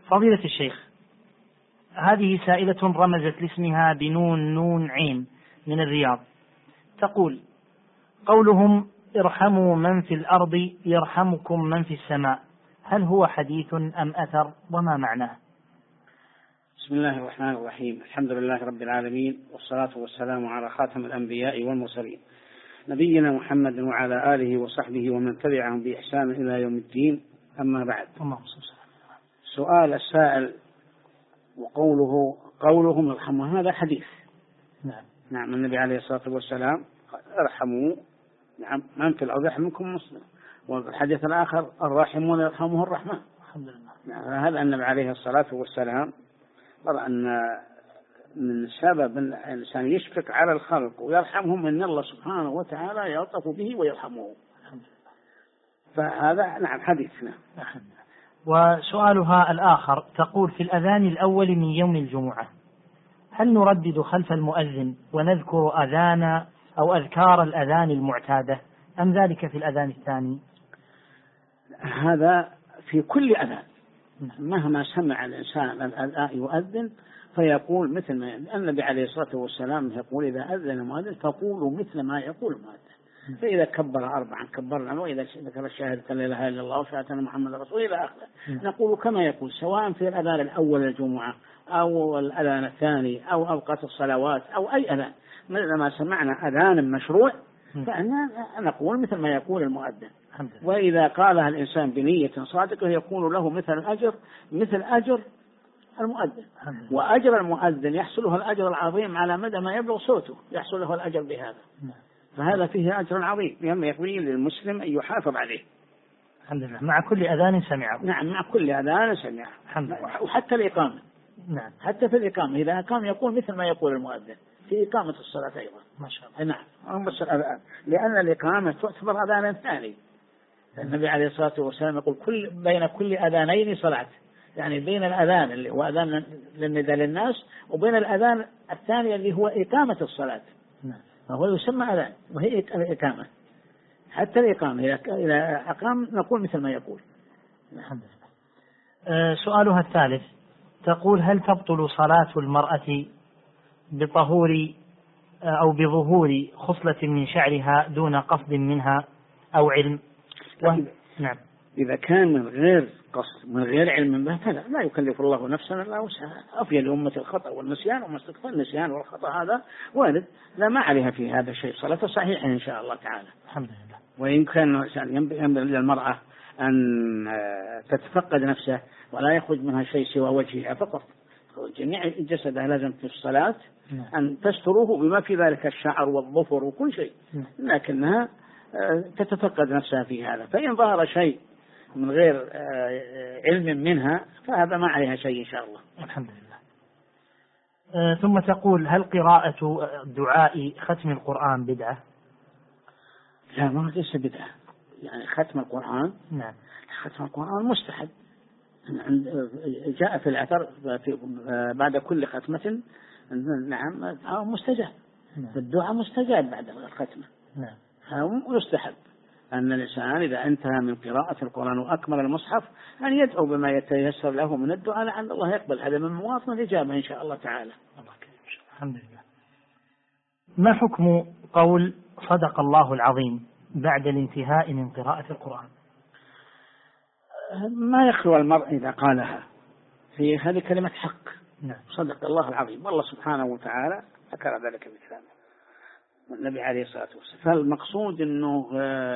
فضيلة الشيخ، هذه سائلة رمزت لاسمها بنون نون عين من الرياض، تقول: قولهم ارحموا من في الأرض يرحمكم من في السماء، هل هو حديث أم أثر، وما معناه؟ بسم الله الرحمن الرحيم. الحمد لله رب العالمين، والصلاة والسلام على خاتم الأنبياء والمرسلين نبينا محمد وعلى آله وصحبه ومن تبعهم بإحسان إلى يوم الدين، أما بعد. سؤال السائل قولهم ارحموا، هذا حديث. نعم النبي عليه الصلاة والسلام ارحموا من في الأرض يرحمكم مسلم، والحديث الآخر الراحمون يرحمه الرحمن. الحمد لله. هذا النبي عليه الصلاة والسلام قال أن من سبب أن الإنسان يشفق على الخلق ويرحمهم أن الله سبحانه وتعالى يلطف به ويرحمه. فهذا نعم حديثنا. وسؤالها الآخر تقول: في الأذان الأول من يوم الجمعة هل نردد خلف المؤذن ونذكر أذان أو أذكار الأذان المعتادة، أم ذلك في الأذان الثاني؟ هذا في كل أذان، مهما سمع الإنسان الأذان يؤذن فيقول مثل ما النبي عليه الصلاة والسلام يقول: إذا أذن المؤذن فقولوا مثل ما يقول المؤذن. فإذا كبر 4 كبرنا، وإذا ذكر الشهادة لا إله إلا الله وشهادة أن محمد رسول الله إلى آخره، نقول كما يقول، سواء في الأذان الأول الجمعة أو الأذان الثاني أو أوقات الصلوات أو أي أذان، ما سمعنا أذان مشروع فأنا نقول مثل ما يقول المؤذن. وإذا قالها الإنسان بنية صادقة يكون له مثل أجر المؤذن، وأجر المؤذن يحصل له الأجر العظيم على مدى ما يبلغ صوته، يحصل له الأجر بهذا. فهذا فيه أجر عظيم ينبغي للمسلم أن يحافظ عليه. الحمد لله. مع كل أذان سمعه. نعم مع كل أذان سمعه. الحمد لله. وحتى الإقامة. نعم. حتى في الإقامة إذا قام يقول مثل ما يقول المؤذن في إقامة الصلاة أيضا. ما شاء الله. نعم. بس الأذان، لأن الإقامة تعتبر أذانا ثاني. النبي عليه الصلاة والسلام يقول بين كل أذانين صلاة، يعني بين الأذان اللي هو أذان للنداء للناس وبين الأذان الثاني اللي هو إقامة الصلاة. فهو يسمى أذان وهي الإقامة. حتى الإقامة إذا أقام نقول مثل ما يقول. الحمد لله. سؤالها الثالث تقول: هل تبطل صلاة المرأة بطهور أو بظهور خصلة من شعرها دون قصد منها أو علم؟ نعم. إذا كان من غير قصد من غير علم به فلا يكلف الله نفسا إلا وسعها. أفيا لأمة الخطأ والنسيان وما استكفى النسيان والخطأ هذا وارد، لا ما عليها في هذا الشيء، صلاة صحيحة إن شاء الله تعالى. الحمد لله. وإن كان ينبغي للمرأة أن تتفقد نفسه ولا يخرج منها شيء سوى وجهها فقط، جميع جسدها لازم في الصلاة أن تستروه بما في ذلك الشعر والظفر وكل شيء، لكنها تتفقد نفسها في هذا. فإن ظهر شيء من غير علم منها فهذا ما عليها شيء إن شاء الله. الحمد لله. ثم تقول: هل قراءة دعاء ختم القرآن بدعة؟ لا، ما ليس بدعة. يعني ختم القرآن، نعم، ختم القرآن مستحب. جاء في الأثر بعد كل ختمة نعم مستجاب. الدعاء مستجاب بعد الختمة. نعم. يستحب أن الإنسان إذا انتهى من قراءة القرآن وأكمل المصحف أن يدعو بما يتيسر له من الدعاء لعل الله يقبل. هذا من مواطن الإجابة إن شاء الله تعالى. الحمد لله. ما حكم قول صدق الله العظيم بعد الانتهاء من قراءة القرآن؟ ما يخلو المرء إذا قالها، في هذه كلمة حق. نعم. صدق الله العظيم، والله سبحانه وتعالى ذكر ذلك في كلامه والنبي عليه الصلاة والسلام. فالمقصود أنه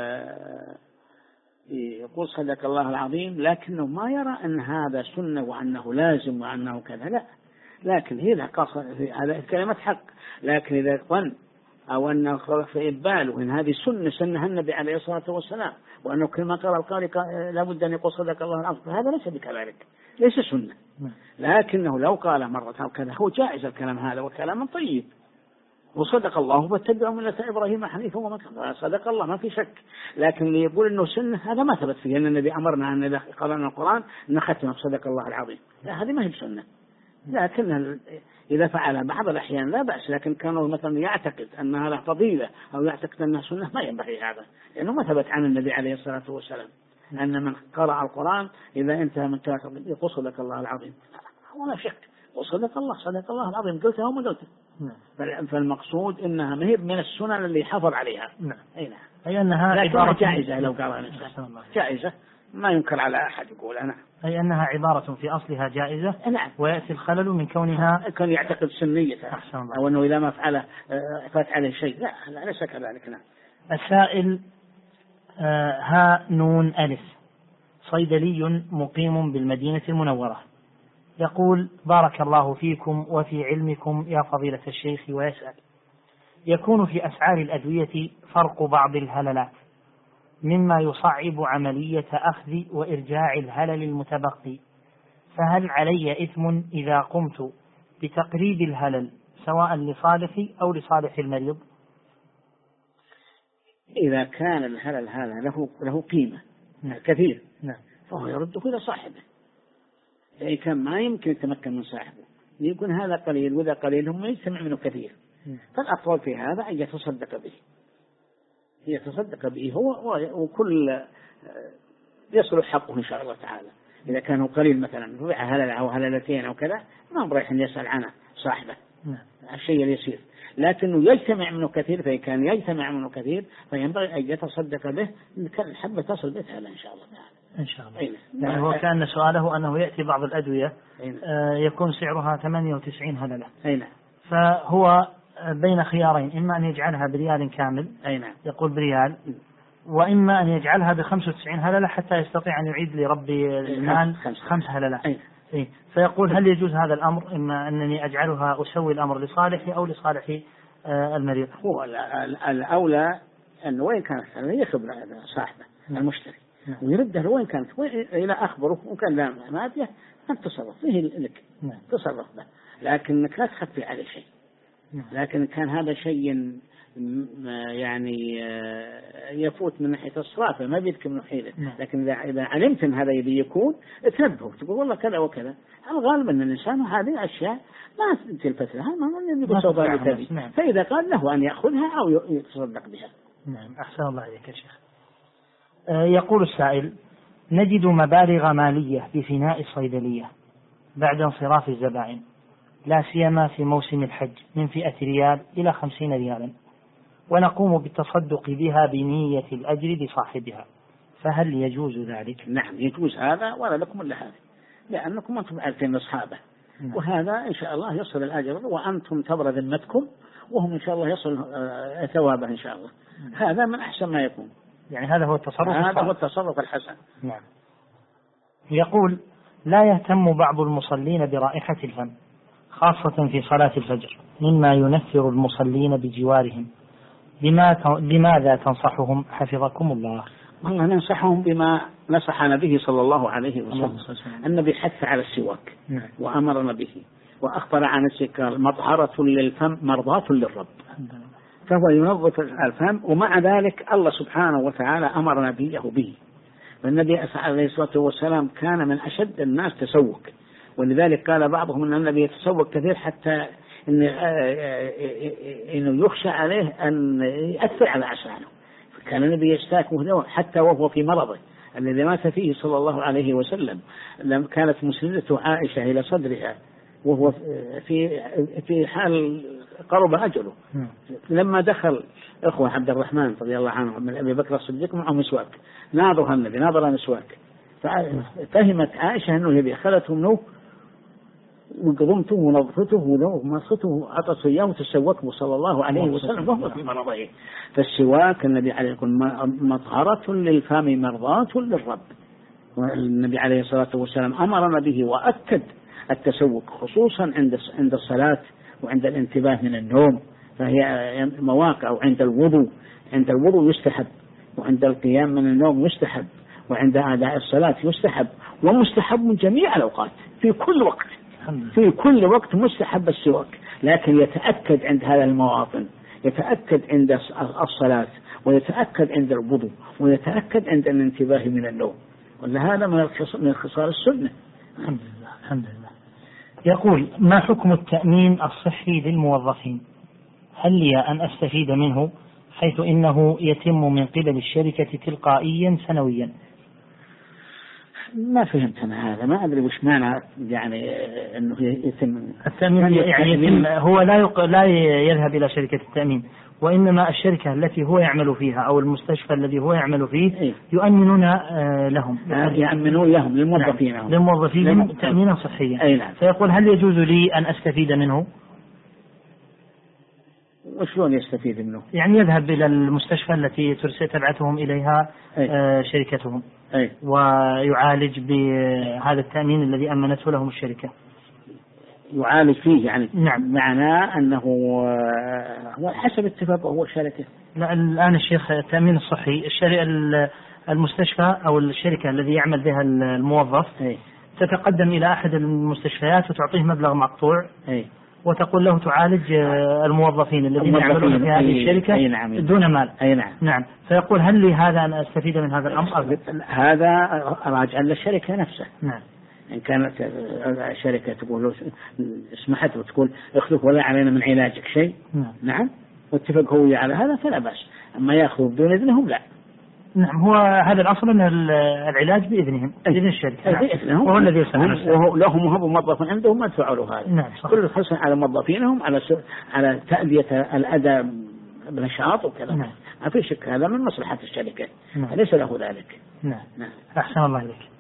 يقول صدق الله العظيم، لكنه ما يرى أن هذا سنة وأنه لازم وأنه كذا، لا، لكن هي هذا كلمة حق. لكن إذا ظن أو أنه في إباله إن هذه سنة النبي عليه الصلاة والسلام وأنه كلمة قال القارئ لابد أن يقول صدق الله العظيم، فهذا ليس بكذلك، ليس سنة. لكنه لو قال مرة أو كذا هو جائز الكلام هذا وكلام طيب. وصدق الله واتبعوا ملة إبراهيم حنيفا وما كان، صدق الله ما في شك. لكن اللي يقول إنه سنة هذا ما ثبت فيه، أن النبي أمرنا أن إذا قرأنا القرآن نختم بصدق الله العظيم، لا، هذه ما هي بسنة. لكن إذا فعل بعض الأحيان لا بأس، لكن كانوا مثلا يعتقد أن هذا فضيلة أو يعتقد أنها سنة ما ينبغي هذا، لأنه ما ثبت عن النبي عليه الصلاة والسلام. أن من قرأ القرآن إذا انتهى من قراءة قصدك الله العظيم، ولا شك وصدق الله العظيم، قلتها وما قلتها. فالمقصود إنها ما هي من السنن اللي حافظ عليها. أي أنها عبارة جائزة، لو قال الإنسان جائزة ما ينكر على أحد يقول أنا. أي أنها عبارة في أصلها جائزة. ويأتي الخلل من كونها كان يعتقد سنيتها أو أنه إذا ما فعله فات عليه شيء. لا ليس كذلك. السائل ها نون ألف، صيدلي مقيم بالمدينة المنورة، يقول: بارك الله فيكم وفي علمكم يا فضيلة الشيخ، ويسأل: يكون في أسعار الأدوية فرق بعض الهللات مما يصعب عملية أخذ وإرجاع الهلل المتبقي، فهل علي إثم إذا قمت بتقريب الهلل سواء لصالحي أو لصالح المريض؟ إذا كان الهلل هذا له قيمة كثير فهو يرده إلى صاحبه. إذا كان ما يمكن يتمكن من صاحبه يكون هذا قليل وذا قليل هم يجتمع منه كثير، فالأفضل في هذا أن يتصدق به هو وكل يصلح حقه إن شاء الله تعالى. إذا كان قليل مثلا ربع هلل أو هللتين أو كذا ما رايح يسأل عنه صاحبه الشيء اليسير، لكنه يجتمع منه كثير، فإن كان يجتمع منه كثير فينبغي أن يتصدق به، إن كان الحبة تصل بها إن شاء الله تعالى. إن شاء الله. يعني هو كان سؤاله أنه يأتي بعض الأدوية يكون سعرها 98 هللة، فهو بين خيارين: إما أن يجعلها بريال كامل يقول بريال، وإما أن يجعلها ب95 هللة حتى يستطيع أن يعيد لرب المال 5 هللة. فيقول: هل يجوز هذا الأمر؟ إما أنني أجعلها أسوي الأمر لصالحي أو لصالح المريض. هو الأولى أنه وين كانت يخبر صاحبه المشتري ويرده وين كانت إلى أخبره، وكان لا مادية أن تصرف فيه لك تصرف به، لكنك لا تخفي عليه شيء. لكن كان هذا شيء يعني يفوت من ناحية الصرافة ما بيدك من حيله، لكن إذا علمت أن هذا يبي يكون تنبهه تقول والله كذا وكذا. الغالب أن الإنسان هذه أشياء ما تلفت لها ما فإذا قال له أن يأخذها أو يتصدق بها. أحسن الله عليك يا شيخ. يقول السائل: نجد مبالغ مالية بفناء الصيدلية بعد انصراف الزبائن، لا سيما في موسم الحج، من 100 ريال إلى 50 ريالا، ونقوم بالتصدق بها بنية الأجر لصاحبها، فهل يجوز ذلك؟ نعم يجوز هذا، ولا لكم إلا هذا، لأنكم أنتم عارفين أصحابه، وهذا إن شاء الله يصل الأجر وأنتم تبرى ذمتكم، وهم إن شاء الله يصل ثوابه إن شاء الله. هذا من أحسن ما يكون. يعني هذا هو التصرف هذا هو التصرف الحسن. نعم. يقول: لا يهتم بعض المصلين برائحة الفم خاصة في صلاة الفجر مما ينفر المصلين بجوارهم، بماذا تنصحهم حفظكم الله؟ والله ننصحهم بما نصحنا به صلى الله عليه وسلم. النبي حث على السواك وأمرنا به، وأخبر عن السكر مطهرة للفم مرضاة للرب، فهو ينظف الفم، ومع ذلك الله سبحانه وتعالى أمرنا به. والنبي عليه الصلاة والسلام كان من أشد الناس تسوك، ولذلك قال بعضهم أن النبي يتسوق كثير حتى إنه يخشى عليه أن يأثر على أسنانه، فكان النبي يستاك حتى وهو في مرضه الذي مات فيه صلى الله عليه وسلم. لما كانت مسندته عائشة إلى صدرها وهو في حال قرب أجله، لما دخل أخوة عبد الرحمن رضي الله عنه من أبي بكر الصديق معه مسواك، ناظرها النبي ناظر مسواك، ففهمت عائشة أنه يبي، أخذته منه وقضمته ونظفته ومسخته عطس إياه تسوكه صلى الله عليه وسلم وهو في مرضه. فالسواك النبي عليه يقول مطهرة للفم مرضاة للرب، والنبي عليه الصلاة والسلام أمرنا به وأكد التسوك خصوصا عند الصلاة وعند الانتباه من النوم، فهي مواقع، وعند الوضوء يستحب، وعند القيام من النوم يستحب، وعند أداء الصلاة يستحب، ومستحب من جميع الأوقات في كل وقت مستحب السواك، لكن يتأكد عند هذه المواطن، يتأكد عند الصلاة، ويتأكد عند الوضوء، ويتأكد عند الانتباه من النوم، وهذا من خصال السنة. الحمد لله. يقول: ما حكم التأمين الصحي للموظفين؟ هل لي أن أستفيد منه حيث إنه يتم من قبل الشركة تلقائيا سنويا؟ ما فهمت أنا هذا، ما أدري وش معنى يعني أنه يتم التأمين. يعني هو لا يذهب إلى شركة التأمين، وإنما الشركة التي هو يعمل فيها أو المستشفى الذي هو يعمل فيه يؤمنون لهم، يأمنون لهم للموظفين تأمينا صحيا. نعم. فيقول هل يجوز لي أن أستفيد منه؟ وشلون يستفيد منه؟ يعني يذهب إلى المستشفى التي تبعثهم إليها شركتهم ويعالج بهذا التأمين الذي أمنته لهم الشركة. يعالج فيه يعني؟ نعم. معناه أنه حسب اتفاقه هو الشركة. لا، الآن الشيخ التأمين الصحي المستشفى أو الشركة الذي يعمل بها الموظف تتقدم إلى أحد المستشفيات وتعطيه مبلغ مقطوع وتقول له تعالج الموظفين الذين يعملون في هذه الشركة دون مال. نعم. فيقول هل لي هذا أن أستفيد من هذا الأمر؟ هذا راجع للشركة نفسها. نعم. إن كانت الشركة تقول اسمحت وتقول اخذك ولا علينا من علاجك شيء، نعم، واتفق هو على هذا فلا بأس. أما يأخذ بدون إذنهم لا. نعم. هو هذا الأصل أن العلاج بإذنهم، بإذن الشركة. بإذنهم. وهو الذي يسمى وهو لهم وهو موظف عندهم ما دفعوا له هذا. نعم. كل حرص على موظفينهم على تأدية الأداء بنشاط وكذا. نعم. ما في شك هذا من مصلحة الشركة. نعم. ليس له ذلك. نعم. أحسن الله إليك.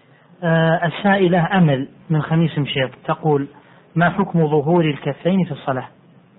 السائلة أمل من خميس مشيط تقول ما حكم ظهور الكفين في الصلاة؟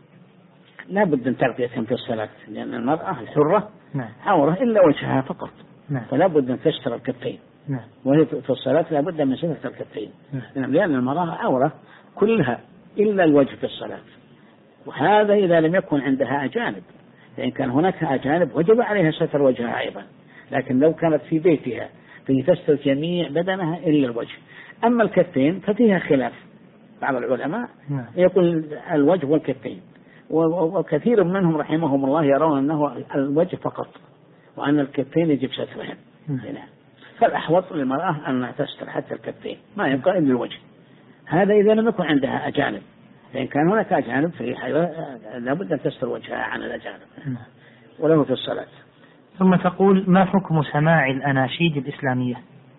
لا بد من تغطيتهم في الصلاة، لأن المرأة الحرة عورة إلا وجهها فقط. فلا بد أن تستر الكفين. وهي في الصلاة لا بد من ستر الكفين. لأن المرأة عورة كلها إلا الوجه في الصلاة، وهذا إذا لم يكن عندها أجانب. فإن كان هناك أجانب وجب عليها ستر وجهها أيضا، لكن لو كانت في بيتها تستر جميع بدنها إلا الوجه. أما الكفين ففيها خلاف، بعض العلماء يقول الوجه والكفين، وكثير منهم رحمهم الله يرون أنه الوجه فقط وأن الكفين يجب سترهم. فالأحوط للمرأة أن تستر حتى الكفين، ما يبقى إلا الوجه. هذا إذا لم يكن عندها أجانب. فإن كان هناك أجانب لابد أن تستر وجهها عن الأجانب وله في الصلاة. ثم تقول ما حكم سماع الأناشيد الإسلامية؟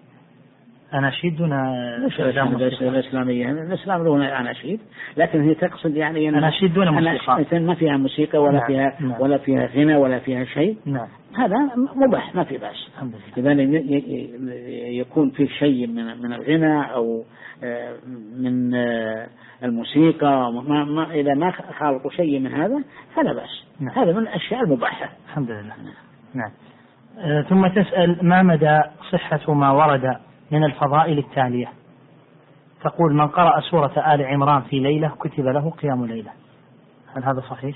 أناشيد دون الإسلامية. الإسلام له أناشيد، لكن هي تقصد يعني أناشيد دون موسيقى، ما فيها موسيقى ولا ولا فيها غنى ولا فيها شيء. هذا مباح ما في بأس. إذا يكون في شيء من الغنى أو من الموسيقى إذا ما خالطوا شيء من هذا فلا بأس. هذا من الأشياء المباحة. الحمد لله. نعم. ثم تسأل ما مدى صحة ما ورد من الفضائل التالية؟ تقول من قرأ سورة آل عمران في ليلة كتب له قيام ليلة. هل هذا صحيح؟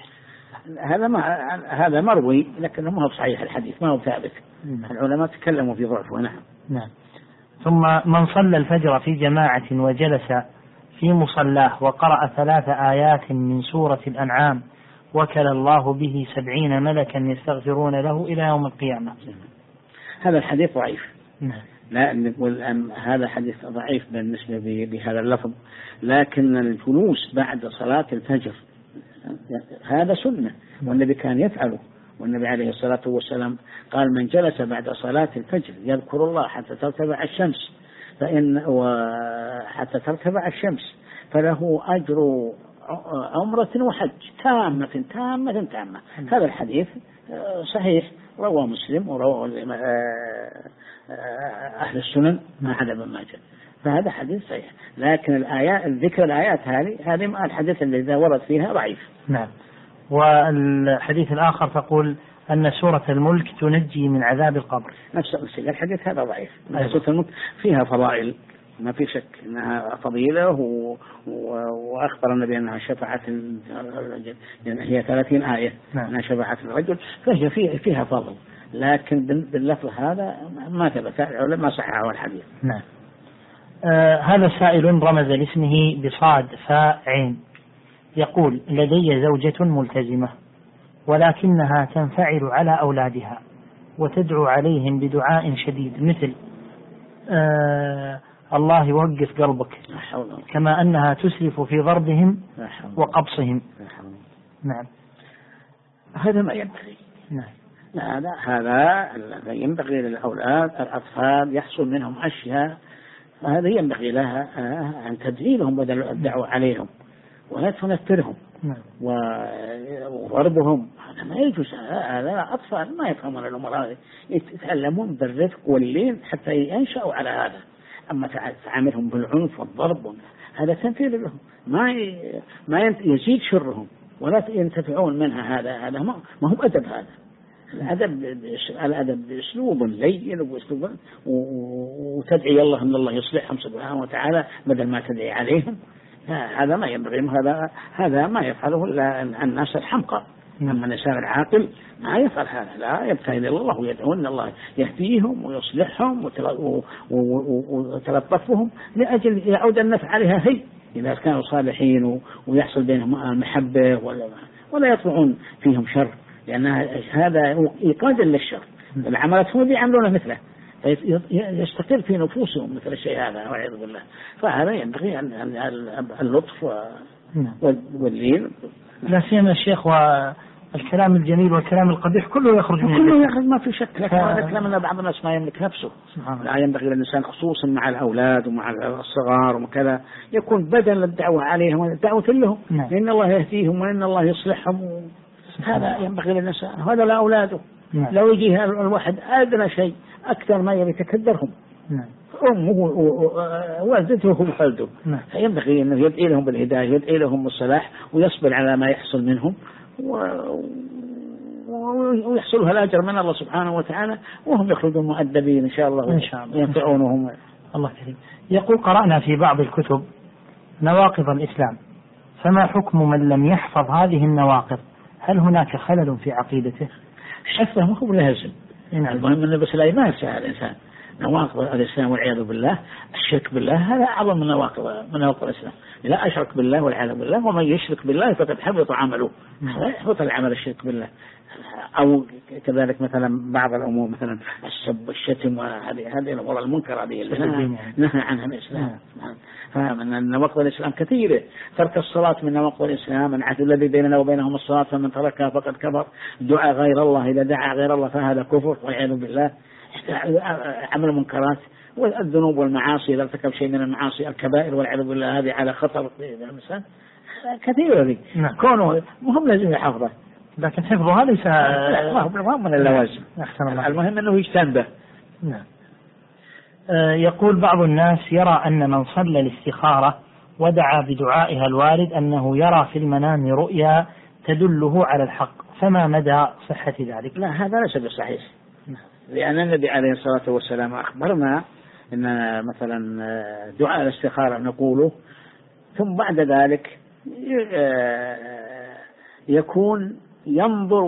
هذا مروي لكنه ما هو صحيح الحديث، ما هو ثابت. العلماء تكلموا في ضعفه. نعم. ثم من صلى الفجر في جماعة وجلس في مصلاه وقرأ 3 آيات من سورة الأنعام وكل الله به 70 ملكا يستغفرون له إلى يوم القيامة. هذا الحديث ضعيف. لا نقول أن هذا حديث ضعيف بالنسبة بهذا اللفظ، لكن الجلوس بعد صلاة الفجر هذا سنة والنبي كان يفعله. والنبي عليه الصلاة والسلام قال من جلس بعد صلاة الفجر يذكر الله حتى ترتفع الشمس حتى ترتفع الشمس فله أجر عمرة وحج تامة. هذا الحديث صحيح، رواه مسلم ورواه أهل السنن ما عدا ابن ماجه، فهذا حديث صحيح. لكن الآيات ذكر الآيات هذه الحديث الذي ورد فيها ضعيف. نعم. والحديث الآخر تقول أن سورة الملك تنجي من عذاب القبر. نفس الحديث هذا ضعيف. سورة الملك فيها فضائل ما في شك أنها فضيلة، وأخبر النبي أنها شفعت، هي 30 آية أنها شفعت الرجل، فهي فيها فضل، لكن باللفظ هذا ما ثبت ما صححه الحديث. نعم. هذا سائل رمز لاسمه بصاد فاء عين يقول لدي زوجة ملتزمة ولكنها تنفعل على أولادها وتدعو عليهم بدعاء شديد مثل الله يوقف قلبك، كما أنها تسرف في ضربهم وقبصهم. نعم. هذا ما ينبغي. نعم. هذا ينبغي للأولاد الأطفال يحصل منهم أشياء، فهذا ينبغي لها أن تدعي لهم بدل الدعوة عليهم ولا تنفرهم وضربهم. هذا ما يجوز، هذا أطفال ما يفهمون الأمور هذه، يتعلمون بالرفق واللين حتى ينشأوا على هذا. أما تعاملهم بالعنف والضرب هذا تنفير لهم، ما يزيد شرهم ولا ينتفعون منها. هذا ما هو أدب. هذا الأدب بأسلوب لين وبأسلوب وتدعي الله أن الله يصلحهم سبحانه وتعالى بدل ما تدعي عليهم. هذا ما ينبغي، هذا ما يفعله إلا الناس الحمقى. أما الإنسان العاقل ما يفعل هذا، لا يبتهل إلى الله ويدعو أن الله يهديهم ويصلحهم وتلطفهم لأجل يعود النفع عليها هي إذا كانوا صالحين ويحصل بينهم المحبة ولا يطلعون فيهم شر، لأن هذا إيقادا للشر. العملات هم بيعملونه مثله يستقر في نفوسهم مثل الشيء هذا والعياذ بالله. فهذا ينبغي اللطف واللين. لا سيما الشيخ، والكلام الجميل والكلام القبيح كله يخرج منه، كله يخرج ما في شك. لكن هذا كلام أن بعض الناس ما يملك نفسه. لا ينبغي للإنسان خصوصا مع الأولاد ومع الصغار وكذا يكون بدل الدعوة عليهم والدعوة لهم لأن الله يهديهم وإن الله يصلحهم. هذا ينبغي للإنسان، هذا لا أولاده. لو يجيه الواحد أدنى شيء أكثر ما يبي يتكدرهم أمه ووالدته وخالده، فينبغي أنه يدعي لهم بالهداية، يدعي لهم بالصلاح ويصبر على ما يحصل منهم ويحصلها الأجر من الله سبحانه وتعالى وهم يخرجون مؤدبين إن شاء الله ينفعونهم. الله كريم. يقول: قرأنا في بعض الكتب نواقض الإسلام، فما حكم من لم يحفظ هذه النواقض؟ هل هناك خلل في عقيدته؟ حفظه ما هو لازم. المهم أنه بس لا يمارس الإنسان نواقض الإسلام والعياذ بالله. الشرك بالله هذا أعظم من نواقض الإسلام. لا أشرك بالله والعياذ بالله، ومن يشرك بالله فقد حبط عمله. لا يحبط العمل الشرك بالله. أو كذلك مثلا بعض الأمور مثلا السب والشتم وهذه الأمور المنكر هذه اللي نهى عنها الإسلام. فمن نواقض الإسلام كثيرة. ترك الصلاة من نواقض الإسلام، العهد الذي بيننا وبينهم الصلاة فمن تركها فقد كفر. دعاء غير الله، إذا دعا غير الله فهذا كفر والعياذ بالله. عمل المنكرات والذنوب والمعاصي، إذا ارتكب شيء من المعاصي الكبائر والعياذ بالله هذه على خطر الإنسان كثيرة ذي. كونه مهم لازم يحفظه، لكن حفظها ليس من اللوازم. المهم أنه يجتنبه. يقول: بعض الناس يرى أن من صلى الاستخارة ودعا بدعائها الوارد أنه يرى في المنام رؤيا تدله على الحق، فما مدى صحة ذلك؟ لا، هذا ليس بصحيح، لأن النبي عليه الصلاة والسلام أخبرنا أن مثلا دعاء الاستخارة نقوله ثم بعد ذلك يكون ينظر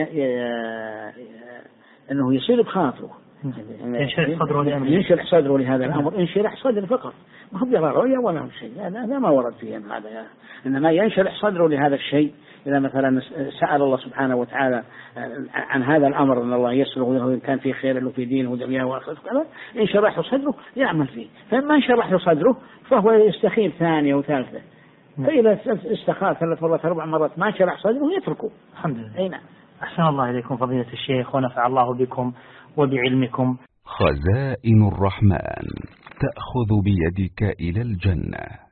أنه يصير بخاطره، ينشرح صدره لهذا الأمر، انشرح صدر فقط، ما هو يرى رؤيا ولا شيء، هذا ما ورد فيه هذا. إنما ينشرح صدره لهذا الشيء. إذا مثلا سأل الله سبحانه وتعالى عن هذا الأمر أن الله يسره له إن كان في خير له في دينه ودنياه وآخرته، انشرح صدره يعمل فيه. فما انشرح صدره فهو يستخير ثانية وثالثة. فإذا استخار 3 مرات 4 مرات ما انشرح صدره يتركه. الحمد لله. أحسن الله إليكم فضيلة الشيخ ونفع الله بكم وبعلمكم. خزائن الرحمن تأخذ بيدك إلى الجنة.